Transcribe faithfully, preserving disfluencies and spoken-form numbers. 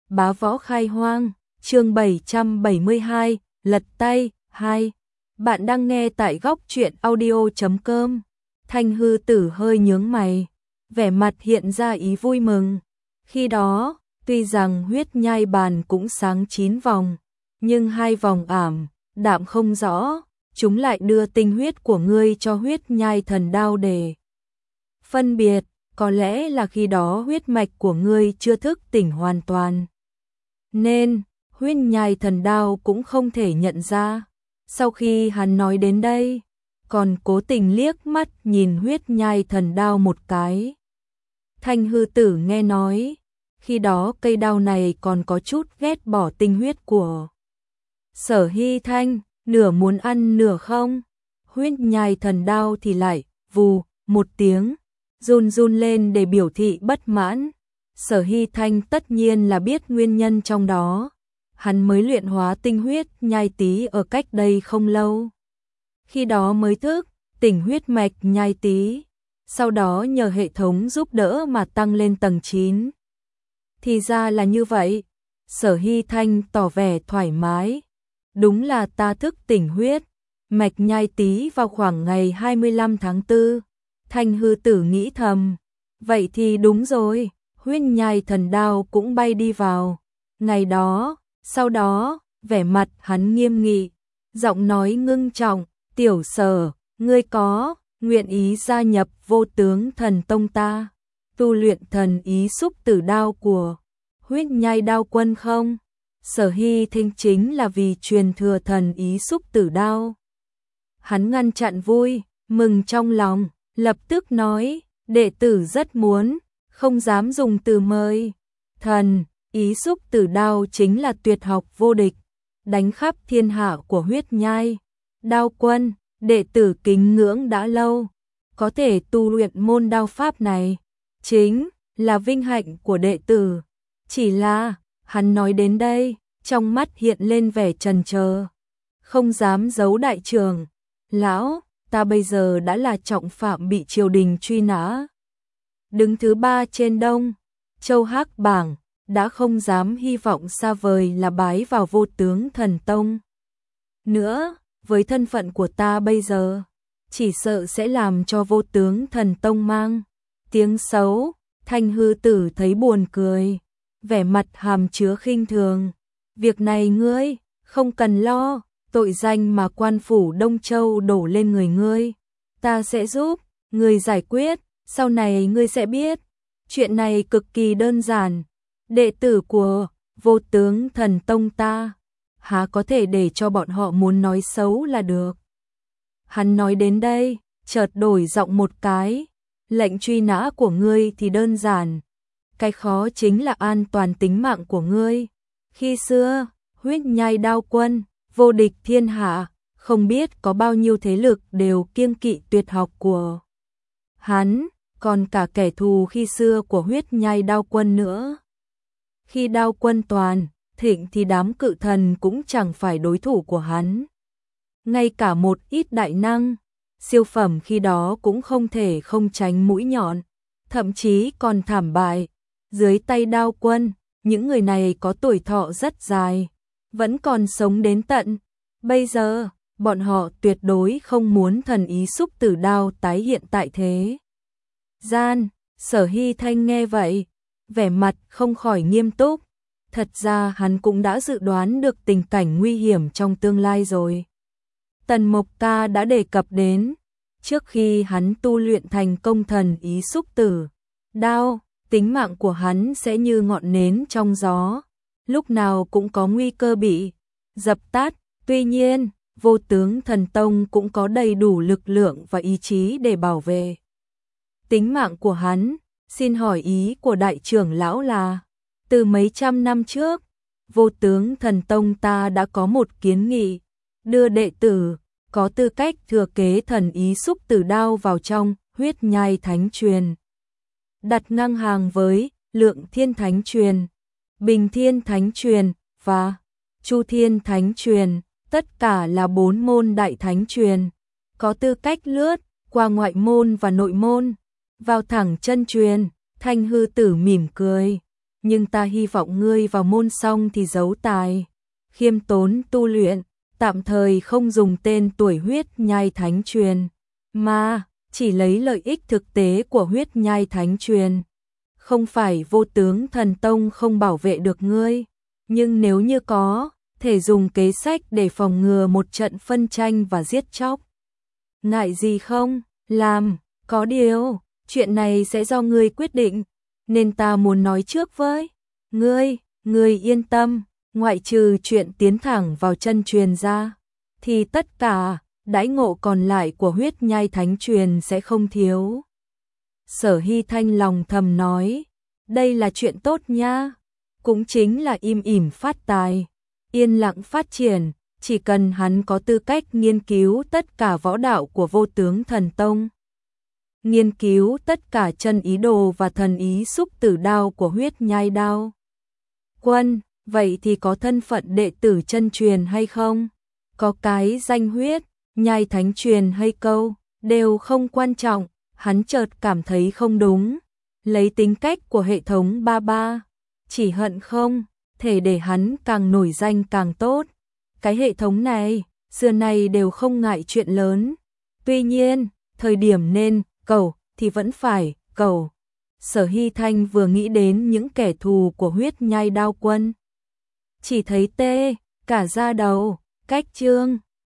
Bá Võ Khai Hoang, chương bảy trăm bảy mươi hai, lật tay, hai. Bạn đang nghe tại góc truyện audio chấm com. Thanh Hư Tử hơi nhướng mày, vẻ mặt hiện ra ý vui mừng. Khi đó, tuy rằng huyết nhai bàn cũng sáng chín vòng, nhưng hai vòng ảm, đạm không rõ, chúng lại đưa tinh huyết của ngươi cho huyết nhai thần đao để phân biệt, có lẽ là khi đó huyết mạch của ngươi chưa thức tỉnh hoàn toàn. Nên, huyết nhai thần đao cũng không thể nhận ra. Sau khi hắn nói đến đây, còn cố tình liếc mắt nhìn huyết nhai thần đao một cái. Thanh Hư Tử nghe nói, khi đó cây đao này còn có chút ghét bỏ tinh huyết của Sở Hy Thanh, nửa muốn ăn nửa không. Huyết nhai thần đao thì lại, vù, một tiếng, run run lên để biểu thị bất mãn. Sở Hy Thanh tất nhiên là biết nguyên nhân trong đó. Hắn mới luyện hóa tinh huyết nhai tí ở cách đây không lâu. Khi đó mới thức, tỉnh huyết mạch nhai tí. Sau đó nhờ hệ thống giúp đỡ mà tăng lên tầng chín. Thì ra là như vậy. Sở Hy Thanh tỏ vẻ thoải mái. Đúng là ta thức tỉnh huyết mạch nhai tí vào khoảng ngày hai mươi lăm tháng tư. Thanh Hư Tử nghĩ thầm. Vậy thì đúng rồi, huyết nhai thần đao cũng bay đi vào. Ngày đó, sau đó, vẻ mặt hắn nghiêm nghị, giọng nói ngưng trọng, tiểu Sở, ngươi có nguyện ý gia nhập Vô Tướng Thần Tông ta, tu luyện thần ý xúc tử đao của huyết nhai đao quân không? Sở Hy Thanh chính là vì truyền thừa thần ý xúc tử đao. Hắn ngăn chặn vui, mừng trong lòng, lập tức nói, đệ tử rất muốn, không dám dùng từ mời. Thần ý xúc tử đao chính là tuyệt học vô địch, đánh khắp thiên hạ của huyết nhai đao quân, đệ tử kính ngưỡng đã lâu, có thể tu luyện môn đao pháp này, chính là vinh hạnh của đệ tử. Chỉ là, hắn nói đến đây, trong mắt hiện lên vẻ chần chờ, không dám giấu đại trưởng, lão, ta bây giờ đã là trọng phạm bị triều đình truy nã, đứng thứ ba trên Đông Châu Hắc bảng, đã không dám hy vọng xa vời là bái vào Vô Tướng Thần Tông. Nữa, với thân phận của ta bây giờ, chỉ sợ sẽ làm cho Vô Tướng Thần Tông mang tiếng xấu. Thanh Hư Tử thấy buồn cười, vẻ mặt hàm chứa khinh thường. Việc này ngươi không cần lo, tội danh mà quan phủ Đông Châu đổ lên người ngươi, ta sẽ giúp ngươi giải quyết, sau này ngươi sẽ biết. Chuyện này cực kỳ đơn giản. Đệ tử của Vô Tướng Thần Tông ta, há có thể để cho bọn họ muốn nói xấu là được. Hắn nói đến đây, chợt đổi giọng một cái. Lệnh truy nã của ngươi thì đơn giản. Cái khó chính là an toàn tính mạng của ngươi. Khi xưa, huyết nhai đao quân, vô địch thiên hạ, không biết có bao nhiêu thế lực đều kiêng kỵ tuyệt học của hắn, còn cả kẻ thù khi xưa của huyết nhai đao quân nữa. Khi đao quân toàn thịnh thì đám cự thần cũng chẳng phải đối thủ của hắn. Ngay cả một ít đại năng, siêu phẩm khi đó cũng không thể không tránh mũi nhọn, thậm chí còn thảm bại. Dưới tay đao quân, những người này có tuổi thọ rất dài, vẫn còn sống đến tận bây giờ, bọn họ tuyệt đối không muốn thần ý xúc tử đao tái hiện tại thế gian. Sở Hy Thanh nghe vậy, vẻ mặt không khỏi nghiêm túc. Thật ra hắn cũng đã dự đoán được tình cảnh nguy hiểm trong tương lai rồi. Tần Mộc Ca đã đề cập đến, trước khi hắn tu luyện thành công thần ý xúc tử đao, tính mạng của hắn sẽ như ngọn nến trong gió, lúc nào cũng có nguy cơ bị dập tắt. Tuy nhiên, Vô Tướng Thần Tông cũng có đầy đủ lực lượng và ý chí để bảo vệ tính mạng của hắn. Xin hỏi ý của đại trưởng lão là, từ mấy trăm năm trước, Vô Tướng Thần Tông ta đã có một kiến nghị, đưa đệ tử có tư cách thừa kế thần ý xúc tử đao vào trong huyết nhai thánh truyền, đặt ngang hàng với Lượng Thiên Thánh truyền, Bình Thiên Thánh truyền và Chu Thiên Thánh truyền, tất cả là bốn môn đại thánh truyền, có tư cách lướt qua ngoại môn và nội môn, vào thẳng chân truyền. Thanh Hư Tử mỉm cười, nhưng ta hy vọng ngươi vào môn xong thì giấu tài, khiêm tốn tu luyện, tạm thời không dùng tên tuổi huyết nhai thánh truyền, mà chỉ lấy lợi ích thực tế của huyết nhai thánh truyền. Không phải vô tướng thần tông không bảo vệ được ngươi, nhưng nếu như có, thể dùng kế sách để phòng ngừa một trận phân tranh và giết chóc. Ngại gì không? Làm, có điều, chuyện này sẽ do ngươi quyết định, nên ta muốn nói trước với ngươi, ngươi yên tâm, ngoại trừ chuyện tiến thẳng vào chân truyền ra, thì tất cả đãi ngộ còn lại của huyết nhai thánh truyền sẽ không thiếu. Sở Hy Thanh lòng thầm nói, đây là chuyện tốt nha, cũng chính là im ỉm phát tài, yên lặng phát triển, chỉ cần hắn có tư cách nghiên cứu tất cả võ đạo của vô tướng thần tông, nghiên cứu tất cả chân ý đồ và thần ý xúc tử đao của huyết nhai đao quân, vậy thì có thân phận đệ tử chân truyền hay không, có cái danh huyết nhai thánh truyền hay câu, đều không quan trọng. Hắn chợt cảm thấy không đúng, lấy tính cách của hệ thống ba ba, chỉ hận không thể để hắn càng nổi danh càng tốt. Cái hệ thống này, xưa nay đều không ngại chuyện lớn. Tuy nhiên, thời điểm nên cầu thì vẫn phải cầu. Sở Hy Thanh vừa nghĩ đến những kẻ thù của huyết nhai đao quân, chỉ thấy tê cả da đầu. Cách chương